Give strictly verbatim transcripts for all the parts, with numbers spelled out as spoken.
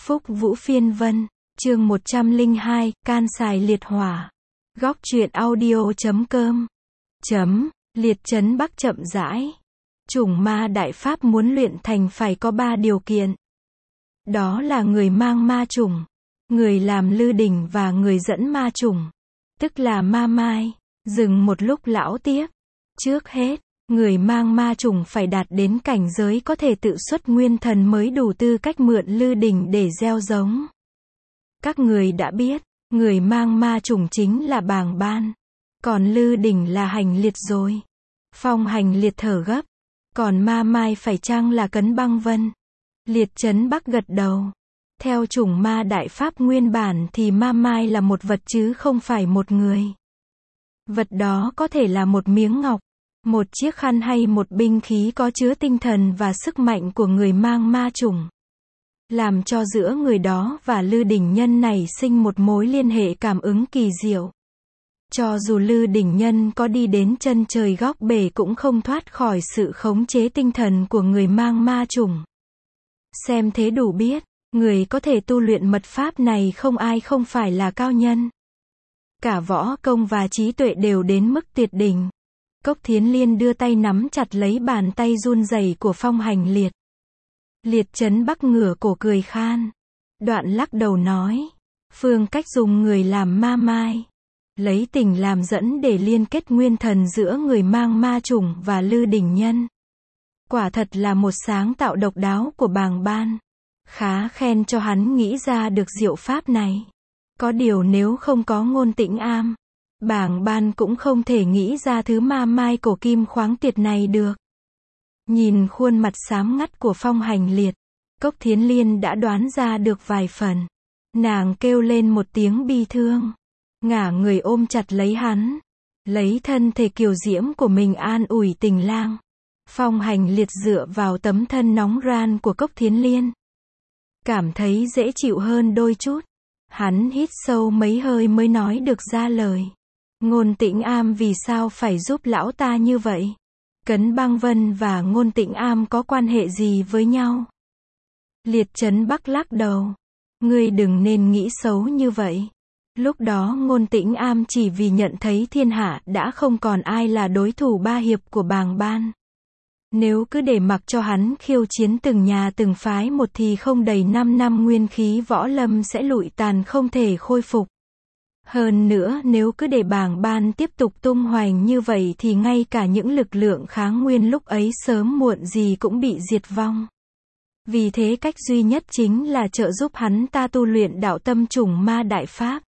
Phúc Vũ Phiên Vân, chương một trăm lẻ hai, Can Xài Liệt Hỏa. Góc truyện audio chấm com. Chấm, Liệt Trấn Bắc chậm rãi. Chủng ma đại pháp muốn luyện thành phải có ba điều kiện. Đó là người mang ma chủng, người làm lư đình và người dẫn ma chủng, tức là ma mai. Dừng một lúc lão tiếp. Trước hết, người mang ma chủng phải đạt đến cảnh giới có thể tự xuất nguyên thần mới đủ tư cách mượn lư đình để gieo giống. Các người đã biết, người mang ma chủng chính là Bàng Ban. Còn lư đình là Hành Liệt rồi. Phong Hành Liệt thở gấp. Còn ma mai phải chăng là Cấn Băng Vân? Liệt Trấn Bắc gật đầu. Theo chủng ma đại pháp nguyên bản thì ma mai là một vật chứ không phải một người. Vật đó có thể là một miếng ngọc, một chiếc khăn hay một binh khí có chứa tinh thần và sức mạnh của người mang ma chủng, làm cho giữa người đó và lư đỉnh nhân này sinh một mối liên hệ cảm ứng kỳ diệu. Cho dù lư đỉnh nhân có đi đến chân trời góc bể cũng không thoát khỏi sự khống chế tinh thần của người mang ma chủng. Xem thế đủ biết, người có thể tu luyện mật pháp này không ai không phải là cao nhân. Cả võ công và trí tuệ đều đến mức tuyệt đỉnh. Cốc Thiến Liên đưa tay nắm chặt lấy bàn tay run rẩy của Phong Hành Liệt. Liệt Trấn Bắc ngửa cổ cười khan. Đoạn lắc đầu nói. Phương cách dùng người làm ma mai. Lấy tình làm dẫn để liên kết nguyên thần giữa người mang ma chủng và lư đỉnh nhân. Quả thật là một sáng tạo độc đáo của Bàng Ban. Khá khen cho hắn nghĩ ra được diệu pháp này. Có điều nếu không có Ngôn Tĩnh Am, Bàng Ban cũng không thể nghĩ ra thứ ma mai cổ kim khoáng tiệt này được. Nhìn khuôn mặt xám ngắt của Phong Hành Liệt, Cốc Thiến Liên đã đoán ra được vài phần. Nàng kêu lên một tiếng bi thương, ngả người ôm chặt lấy hắn, lấy thân thể kiều diễm của mình an ủi tình lang. Phong Hành Liệt dựa vào tấm thân nóng ran của Cốc Thiến Liên, cảm thấy dễ chịu hơn đôi chút. Hắn hít sâu mấy hơi mới nói được ra lời. Ngôn Tĩnh Am vì sao phải giúp lão ta như vậy? Cấn Băng Vân và Ngôn Tĩnh Am có quan hệ gì với nhau? Liệt Trấn Bắc lắc đầu. Ngươi đừng nên nghĩ xấu như vậy. Lúc đó Ngôn Tĩnh Am chỉ vì nhận thấy thiên hạ đã không còn ai là đối thủ ba hiệp của Bàng Ban. Nếu cứ để mặc cho hắn khiêu chiến từng nhà từng phái một thì không đầy năm năm nguyên khí võ lâm sẽ lụi tàn không thể khôi phục. Hơn nữa nếu cứ để Bàng Ban tiếp tục tung hoành như vậy thì ngay cả những lực lượng kháng nguyên lúc ấy sớm muộn gì cũng bị diệt vong. Vì thế cách duy nhất chính là trợ giúp hắn ta tu luyện đạo tâm chủng ma đại pháp.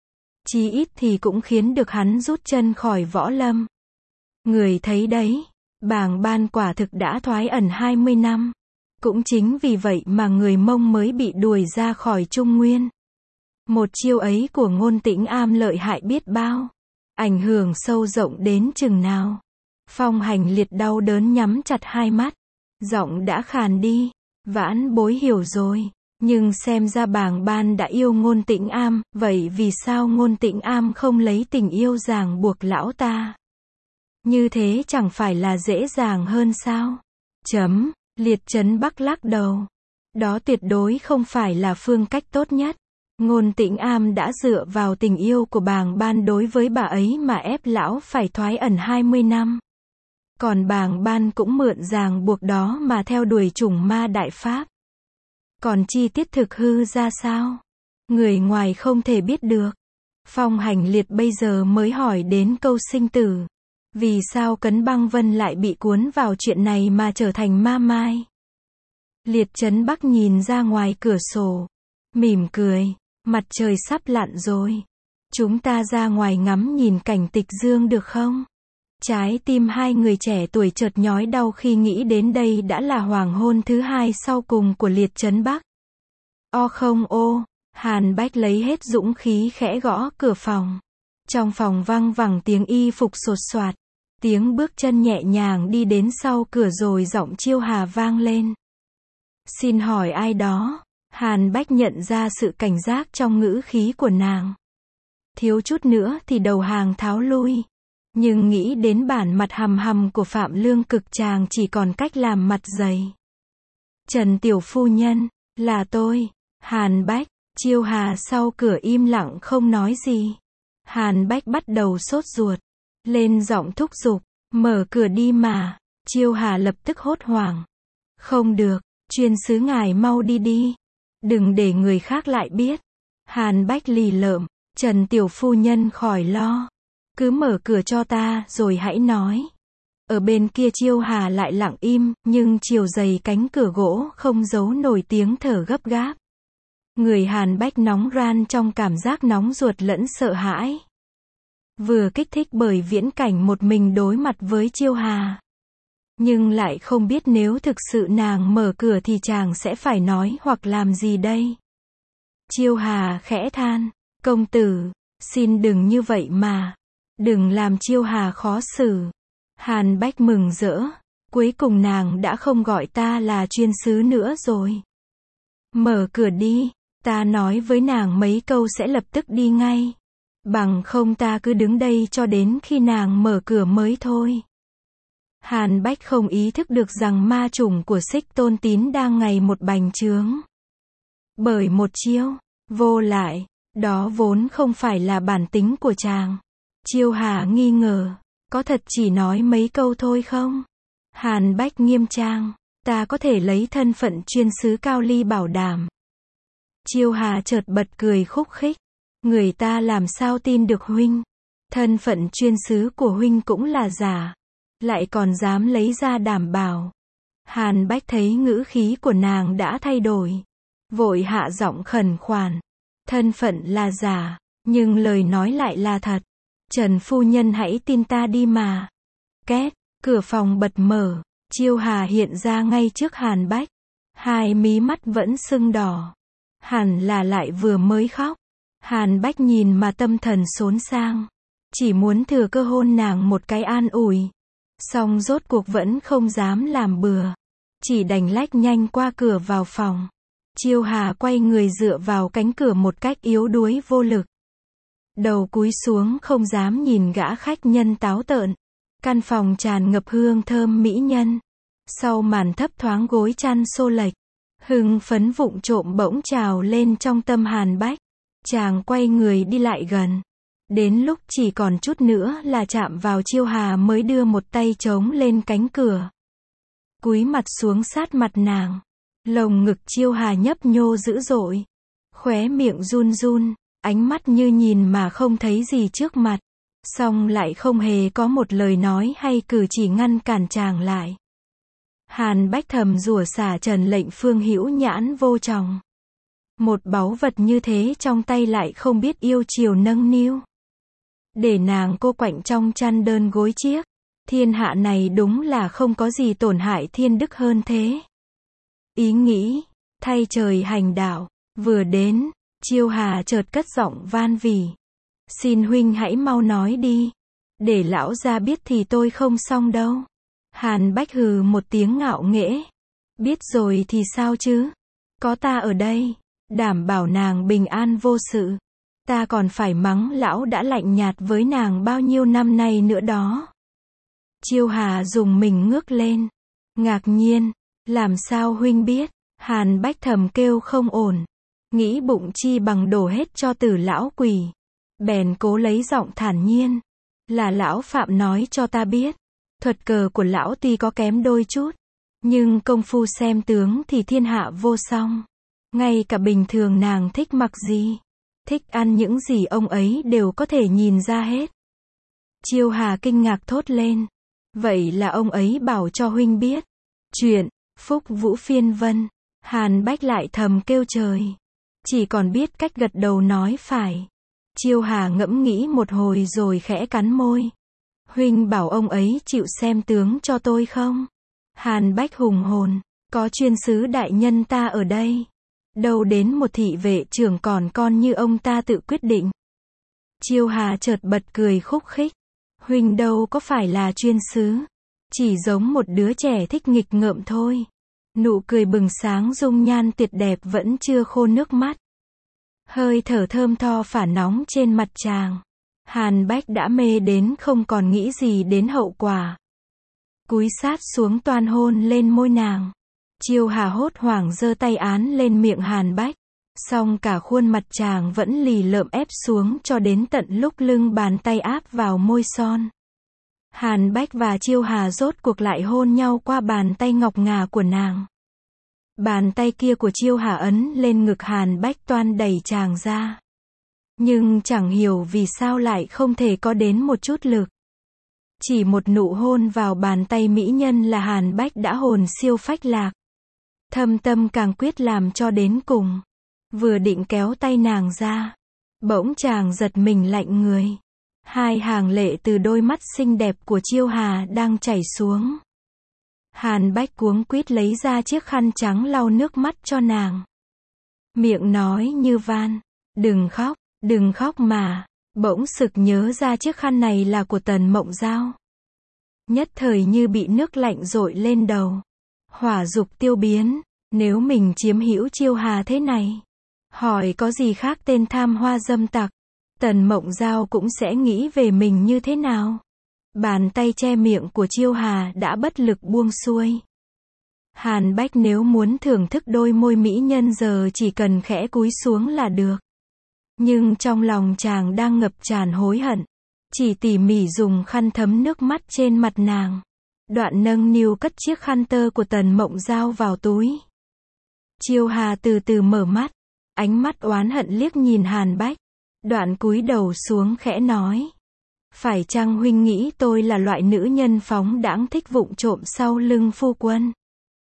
Chí ít thì cũng khiến được hắn rút chân khỏi võ lâm. Người thấy đấy. Bàng Ban quả thực đã thoái ẩn hai mươi năm. Cũng chính vì vậy mà người Mông mới bị đuổi ra khỏi Trung Nguyên. Một chiêu ấy của Ngôn Tĩnh Am lợi hại biết bao. Ảnh hưởng sâu rộng đến chừng nào. Phong Hành Liệt đau đớn nhắm chặt hai mắt. Giọng đã khàn đi. Vãn bối hiểu rồi. Nhưng xem ra Bàng Ban đã yêu Ngôn Tĩnh Am. Vậy vì sao Ngôn Tĩnh Am không lấy tình yêu ràng buộc lão ta? Như thế chẳng phải là dễ dàng hơn sao? Chấm, Liệt Trấn Bắc lắc đầu. Đó tuyệt đối không phải là phương cách tốt nhất. Ngôn Tĩnh Am đã dựa vào tình yêu của Bàng Ban đối với bà ấy mà ép lão phải thoái ẩn hai mươi năm. Còn Bàng Ban cũng mượn ràng buộc đó mà theo đuổi chủng ma đại pháp. Còn chi tiết thực hư ra sao? Người ngoài không thể biết được. Phong Hành Liệt bây giờ mới hỏi đến câu sinh tử. Vì sao Cấn Băng Vân lại bị cuốn vào chuyện này mà trở thành ma mai? Liệt Trấn Bắc nhìn ra ngoài cửa sổ, mỉm cười. Mặt trời sắp lặn rồi. Chúng ta ra ngoài ngắm nhìn cảnh tịch dương được không? Trái tim hai người trẻ tuổi chợt nhói đau khi nghĩ đến đây đã là hoàng hôn thứ hai sau cùng của Liệt Trấn Bắc. O không ô, Hàn Bách lấy hết dũng khí khẽ gõ cửa phòng. Trong phòng vang vẳng tiếng y phục sột soạt. Tiếng bước chân nhẹ nhàng đi đến sau cửa rồi giọng Chiêu Hà vang lên. Xin hỏi ai đó? Hàn Bách nhận ra sự cảnh giác trong ngữ khí của nàng. Thiếu chút nữa thì đầu hàng tháo lui. Nhưng nghĩ đến bản mặt hầm hầm của Phạm Lương Cực chàng chỉ còn cách làm mặt dày. Trần tiểu phu nhân, là tôi. Hàn Bách, Chiêu Hà sau cửa im lặng không nói gì. Hàn Bách bắt đầu sốt ruột, lên giọng thúc giục, mở cửa đi mà. Chiêu Hà lập tức hốt hoảng. Không được, chuyên sứ ngài mau đi đi. Đừng để người khác lại biết. Hàn Bách lì lợm, Trần tiểu phu nhân khỏi lo. Cứ mở cửa cho ta rồi hãy nói. Ở bên kia Chiêu Hà lại lặng im, nhưng chiều dày cánh cửa gỗ không giấu nổi tiếng thở gấp gáp. Người Hàn Bách nóng ran trong cảm giác nóng ruột lẫn sợ hãi. Vừa kích thích bởi viễn cảnh một mình đối mặt với Chiêu Hà. Nhưng lại không biết nếu thực sự nàng mở cửa thì chàng sẽ phải nói hoặc làm gì đây. Chiêu Hà khẽ than, công tử, xin đừng như vậy mà. Đừng làm Chiêu Hà khó xử. Hàn Bách mừng rỡ, cuối cùng nàng đã không gọi ta là chuyên sứ nữa rồi. Mở cửa đi, ta nói với nàng mấy câu sẽ lập tức đi ngay. Bằng không ta cứ đứng đây cho đến khi nàng mở cửa mới thôi. Hàn Bách không ý thức được rằng ma chủng của Xích Tôn Tín đang ngày một bành trướng. Bởi một chiêu, vô lại, đó vốn không phải là bản tính của chàng. Chiêu Hà nghi ngờ, có thật chỉ nói mấy câu thôi không? Hàn Bách nghiêm trang, ta có thể lấy thân phận chuyên sứ Cao Ly bảo đảm. Chiêu Hà chợt bật cười khúc khích, người ta làm sao tin được huynh? Thân phận chuyên sứ của huynh cũng là giả, lại còn dám lấy ra đảm bảo. Hàn Bách thấy ngữ khí của nàng đã thay đổi, vội hạ giọng khẩn khoản, thân phận là giả, nhưng lời nói lại là thật. Trần phu nhân hãy tin ta đi mà. Két, cửa phòng bật mở, Chiêu Hà hiện ra ngay trước Hàn Bách. Hai mí mắt vẫn sưng đỏ. Hẳn là lại vừa mới khóc. Hàn Bách nhìn mà tâm thần xốn sang. Chỉ muốn thừa cơ hôn nàng một cái an ủi. Song rốt cuộc vẫn không dám làm bừa. Chỉ đành lách nhanh qua cửa vào phòng. Chiêu Hà quay người dựa vào cánh cửa một cách yếu đuối vô lực. Đầu cúi xuống không dám nhìn gã khách nhân táo tợn. Căn phòng tràn ngập hương thơm mỹ nhân. Sau màn thấp thoáng gối chăn xô lệch. Hưng phấn vụng trộm bỗng trào lên trong tâm Hàn Bách. Chàng quay người đi lại gần. Đến lúc chỉ còn chút nữa là chạm vào Chiêu Hà mới đưa một tay chống lên cánh cửa. Cúi mặt xuống sát mặt nàng. Lồng ngực Chiêu Hà nhấp nhô dữ dội. Khóe miệng run run. Ánh mắt như nhìn mà không thấy gì trước mặt. Song lại không hề có một lời nói hay cử chỉ ngăn cản chàng lại. Hàn Bách thầm rủa xả Trần Lệnh Phương hữu nhãn vô tròng. Một báu vật như thế trong tay lại không biết yêu chiều nâng niu. Để nàng cô quạnh trong chăn đơn gối chiếc. Thiên hạ này đúng là không có gì tổn hại thiên đức hơn thế. Ý nghĩ, thay trời hành đạo, vừa đến. Chiêu Hà chợt cất giọng van vỉ. Xin huynh hãy mau nói đi. Để lão gia biết thì tôi không xong đâu. Hàn Bách hừ một tiếng ngạo nghễ. Biết rồi thì sao chứ? Có ta ở đây, đảm bảo nàng bình an vô sự. Ta còn phải mắng lão đã lạnh nhạt với nàng bao nhiêu năm nay nữa đó. Chiêu Hà dùng mình ngước lên. Ngạc nhiên, làm sao huynh biết? Hàn Bách thầm kêu không ổn. Nghĩ bụng chi bằng đổ hết cho Tử lão quỷ. Bèn cố lấy giọng thản nhiên. Là lão Phạm nói cho ta biết. Thuật cờ của lão tuy có kém đôi chút. Nhưng công phu xem tướng thì thiên hạ vô song. Ngay cả bình thường nàng thích mặc gì, thích ăn những gì ông ấy đều có thể nhìn ra hết. Chiêu Hà kinh ngạc thốt lên. Vậy là ông ấy bảo cho huynh biết. Chuyện, Phúc Vũ Phiên Vân. Hàn Bách lại thầm kêu trời. Chỉ còn biết cách gật đầu nói phải. Chiêu Hà ngẫm nghĩ một hồi rồi khẽ cắn môi. Huynh bảo ông ấy chịu xem tướng cho tôi không? Hàn Bách hùng hồn. Có chuyên sứ đại nhân ta ở đây. Đâu đến một thị vệ trưởng còn con như ông ta tự quyết định. Chiêu Hà chợt bật cười khúc khích. Huynh đâu có phải là chuyên sứ. Chỉ giống một đứa trẻ thích nghịch ngợm thôi. Nụ cười bừng sáng dung nhan tuyệt đẹp vẫn chưa khô nước mắt. Hơi thở thơm tho phả nóng trên mặt chàng. Hàn Bách đã mê đến không còn nghĩ gì đến hậu quả. Cúi sát xuống toan hôn lên môi nàng. Chiêu Hà hốt hoảng giơ tay án lên miệng Hàn Bách. Song cả khuôn mặt chàng vẫn lì lợm ép xuống cho đến tận lúc lưng bàn tay áp vào môi son. Hàn Bách và Chiêu Hà rốt cuộc lại hôn nhau qua bàn tay ngọc ngà của nàng. Bàn tay kia của Chiêu Hà ấn lên ngực Hàn Bách toan đẩy chàng ra. Nhưng chẳng hiểu vì sao lại không thể có đến một chút lực. Chỉ một nụ hôn vào bàn tay mỹ nhân là Hàn Bách đã hồn siêu phách lạc. Thâm tâm càng quyết làm cho đến cùng. Vừa định kéo tay nàng ra, bỗng chàng giật mình lạnh người. Hai hàng lệ từ đôi mắt xinh đẹp của Chiêu Hà đang chảy xuống. Hàn Bách cuống quýt lấy ra chiếc khăn trắng lau nước mắt cho nàng. Miệng nói như van, đừng khóc, đừng khóc mà. Bỗng sực nhớ ra chiếc khăn này là của Tần Mộng Giao. Nhất thời như bị nước lạnh dội lên đầu. Hỏa dục tiêu biến, nếu mình chiếm hữu Chiêu Hà thế này, hỏi có gì khác tên tham hoa dâm tặc, Tần Mộng Giao cũng sẽ nghĩ về mình như thế nào. Bàn tay che miệng của Chiêu Hà đã bất lực buông xuôi. Hàn Bách nếu muốn thưởng thức đôi môi mỹ nhân giờ chỉ cần khẽ cúi xuống là được. Nhưng trong lòng chàng đang ngập tràn hối hận. Chỉ tỉ mỉ dùng khăn thấm nước mắt trên mặt nàng. Đoạn nâng niu cất chiếc khăn tơ của Tần Mộng Giao vào túi. Chiêu Hà từ từ mở mắt. Ánh mắt oán hận liếc nhìn Hàn Bách. Đoạn cúi đầu xuống khẽ nói. Phải chăng huynh nghĩ tôi là loại nữ nhân phóng đãng thích vụng trộm sau lưng phu quân?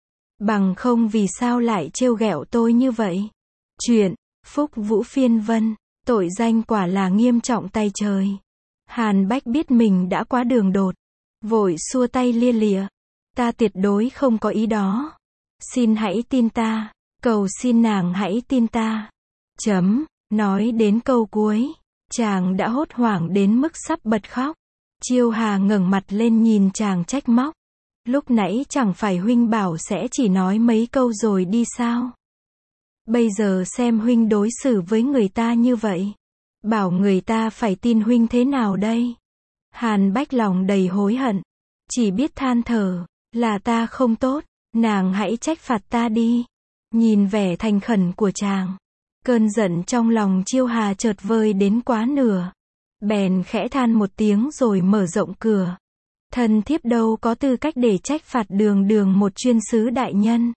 Bằng không vì sao lại trêu ghẹo tôi như vậy? Chuyện, Phúc Vũ Phiên Vân, tội danh quả là nghiêm trọng tay trời. Hàn Bách biết mình đã quá đường đột. Vội xua tay lia lịa. Ta tuyệt đối không có ý đó. Xin hãy tin ta. Cầu xin nàng hãy tin ta. Chấm, nói đến câu cuối. Chàng đã hốt hoảng đến mức sắp bật khóc. Chiêu Hà ngẩng mặt lên nhìn chàng trách móc. Lúc nãy chẳng phải huynh bảo sẽ chỉ nói mấy câu rồi đi sao? Bây giờ xem huynh đối xử với người ta như vậy. Bảo người ta phải tin huynh thế nào đây? Hàn Bách lòng đầy hối hận. Chỉ biết than thở. Là ta không tốt. Nàng hãy trách phạt ta đi. Nhìn vẻ thành khẩn của chàng. Cơn giận trong lòng Chiêu Hà chợt vơi đến quá nửa. Bèn khẽ than một tiếng rồi mở rộng cửa. Thần thiếp đâu có tư cách để trách phạt đường đường một chuyên sứ đại nhân.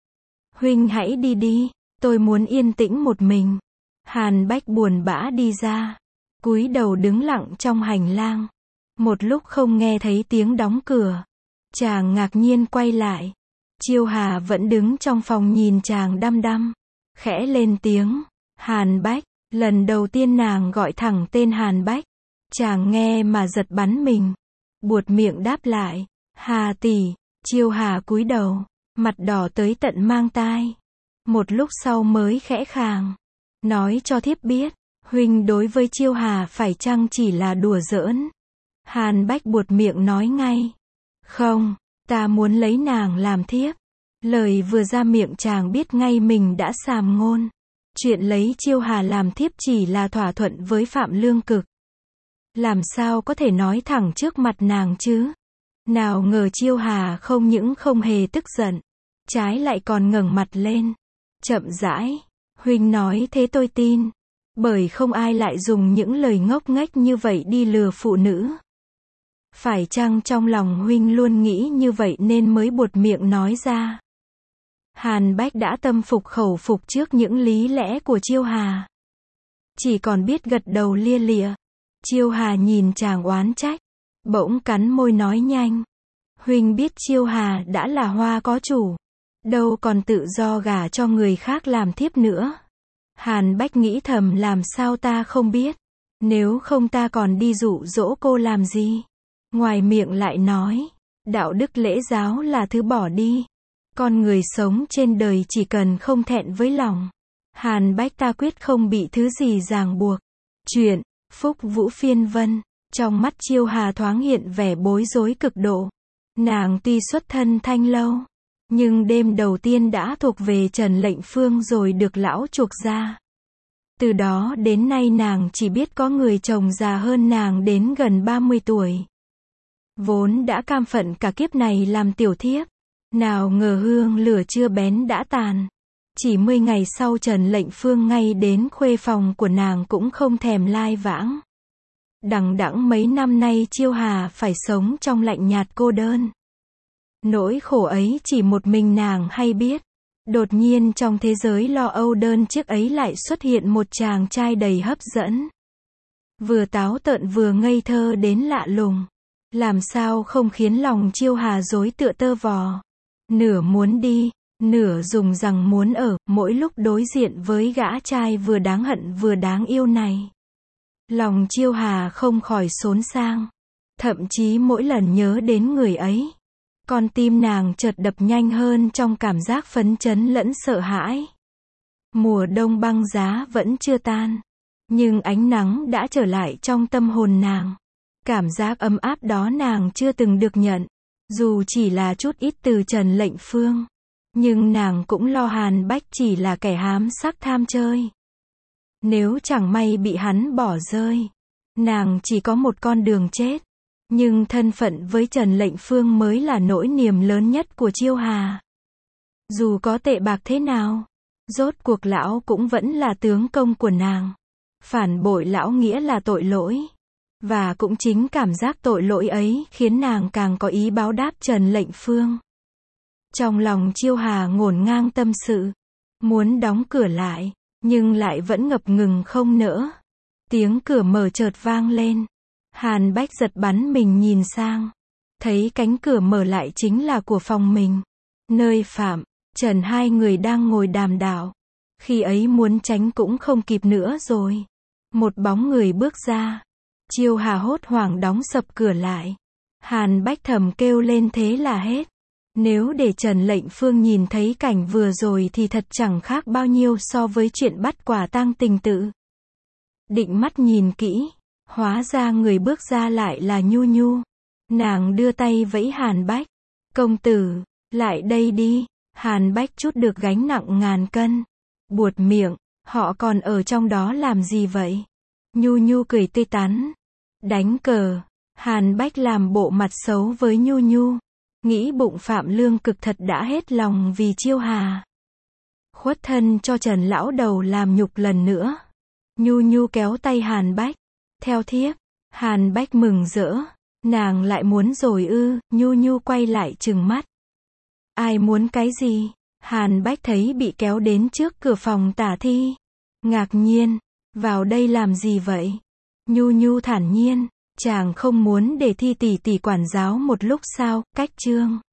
Huynh hãy đi đi. Tôi muốn yên tĩnh một mình. Hàn Bách buồn bã đi ra. Cúi đầu đứng lặng trong hành lang. Một lúc không nghe thấy tiếng đóng cửa. Chàng ngạc nhiên quay lại. Chiêu Hà vẫn đứng trong phòng nhìn chàng đăm đăm. Khẽ lên tiếng. Hàn Bách. Lần đầu tiên nàng gọi thẳng tên Hàn Bách. Chàng nghe mà giật bắn mình. Buột miệng đáp lại. Hà tỷ. Chiêu Hà cúi đầu. Mặt đỏ tới tận mang tai. Một lúc sau mới khẽ khàng. Nói cho thiếp biết. Huynh đối với Chiêu Hà phải chăng chỉ là đùa giỡn? Hàn Bách buột miệng nói ngay. Không. Ta muốn lấy nàng làm thiếp. Lời vừa ra miệng chàng biết ngay mình đã sàm ngôn. Chuyện lấy Chiêu Hà làm thiếp chỉ là thỏa thuận với Phạm Lương Cực. Làm sao có thể nói thẳng trước mặt nàng chứ? Nào ngờ Chiêu Hà không những không hề tức giận. Trái lại còn ngẩng mặt lên. Chậm rãi. Huynh nói thế tôi tin. Bởi không ai lại dùng những lời ngốc nghếch như vậy đi lừa phụ nữ. Phải chăng trong lòng huynh luôn nghĩ như vậy nên mới buột miệng nói ra? Hàn Bách đã tâm phục khẩu phục trước những lý lẽ của Chiêu Hà. Chỉ còn biết gật đầu lia lịa. Chiêu Hà nhìn chàng oán trách. Bỗng cắn môi nói nhanh. Huynh biết Chiêu Hà đã là hoa có chủ. Đâu còn tự do gả cho người khác làm thiếp nữa. Hàn Bách nghĩ thầm làm sao ta không biết. Nếu không ta còn đi dụ dỗ cô làm gì. Ngoài miệng lại nói. Đạo đức lễ giáo là thứ bỏ đi. Con người sống trên đời chỉ cần không thẹn với lòng. Hàn Bách ta quyết không bị thứ gì ràng buộc. Chuyện, Phúc Vũ Phiên Vân. Trong mắt Chiêu Hà thoáng hiện vẻ bối rối cực độ. Nàng tuy xuất thân Thanh Lâu. Nhưng đêm đầu tiên đã thuộc về Trần Lệnh Phương rồi được lão chuộc ra. Từ đó đến nay nàng chỉ biết có người chồng già hơn nàng đến gần ba mươi tuổi. Vốn đã cam phận cả kiếp này làm tiểu thiếp. Nào ngờ hương lửa chưa bén đã tàn. Chỉ mười ngày sau Trần Lệnh Phương ngay đến khuê phòng của nàng cũng không thèm lai vãng. Đằng đẵng mấy năm nay Chiêu Hà phải sống trong lạnh nhạt cô đơn. Nỗi khổ ấy chỉ một mình nàng hay biết. Đột nhiên trong thế giới lo âu đơn chiếc ấy lại xuất hiện một chàng trai đầy hấp dẫn. Vừa táo tợn vừa ngây thơ đến lạ lùng. Làm sao không khiến lòng Chiêu Hà rối tựa tơ vò. Nửa muốn đi, nửa dùng rằng muốn ở, mỗi lúc đối diện với gã trai vừa đáng hận vừa đáng yêu này. Lòng Chiêu Hà không khỏi xốn sang. Thậm chí mỗi lần nhớ đến người ấy, con tim nàng chợt đập nhanh hơn trong cảm giác phấn chấn lẫn sợ hãi. Mùa đông băng giá vẫn chưa tan, nhưng ánh nắng đã trở lại trong tâm hồn nàng. Cảm giác ấm áp đó nàng chưa từng được nhận, dù chỉ là chút ít từ Trần Lệnh Phương. Nhưng nàng cũng lo Hàn Bách chỉ là kẻ hám sắc tham chơi. Nếu chẳng may bị hắn bỏ rơi, nàng chỉ có một con đường chết. Nhưng thân phận với Trần Lệnh Phương mới là nỗi niềm lớn nhất của Chiêu Hà. Dù có tệ bạc thế nào, rốt cuộc lão cũng vẫn là tướng công của nàng. Phản bội lão nghĩa là tội lỗi. Và cũng chính cảm giác tội lỗi ấy khiến nàng càng có ý báo đáp Trần Lệnh Phương. Trong lòng Chiêu Hà ngổn ngang tâm sự, muốn đóng cửa lại, nhưng lại vẫn ngập ngừng không nỡ. Tiếng cửa mở chợt vang lên. Hàn Bách giật bắn mình nhìn sang. Thấy cánh cửa mở lại chính là của phòng mình. Nơi Phạm, Trần hai người đang ngồi đàm đạo. Khi ấy muốn tránh cũng không kịp nữa rồi. Một bóng người bước ra. Chiêu Hà hốt hoảng đóng sập cửa lại. Hàn Bách thầm kêu lên thế là hết. Nếu để Trần Lệnh Phương nhìn thấy cảnh vừa rồi thì thật chẳng khác bao nhiêu so với chuyện bắt quả tang tình tự. Định mắt nhìn kỹ, hóa ra người bước ra lại là Nhu Nhu. Nàng đưa tay vẫy Hàn Bách. Công tử, lại đây đi. Hàn Bách trút được gánh nặng ngàn cân. Buột miệng, họ còn ở trong đó làm gì vậy? Nhu Nhu cười tươi tắn. Đánh cờ. Hàn Bách làm bộ mặt xấu với Nhu Nhu. Nghĩ bụng Phạm Lương Cực thật đã hết lòng vì Chiêu Hà. Khuất thân cho Trần lão đầu làm nhục lần nữa. Nhu Nhu kéo tay Hàn Bách. Theo thiếp. Hàn Bách mừng rỡ. Nàng lại muốn rồi ư? Nhu Nhu quay lại trừng mắt. Ai muốn cái gì? Hàn Bách thấy bị kéo đến trước cửa phòng tả thi. Ngạc nhiên. Vào đây làm gì vậy? Nhu Nhu thản nhiên. Chàng không muốn để Thi tỷ tỷ quản giáo một lúc sao? Cách chương.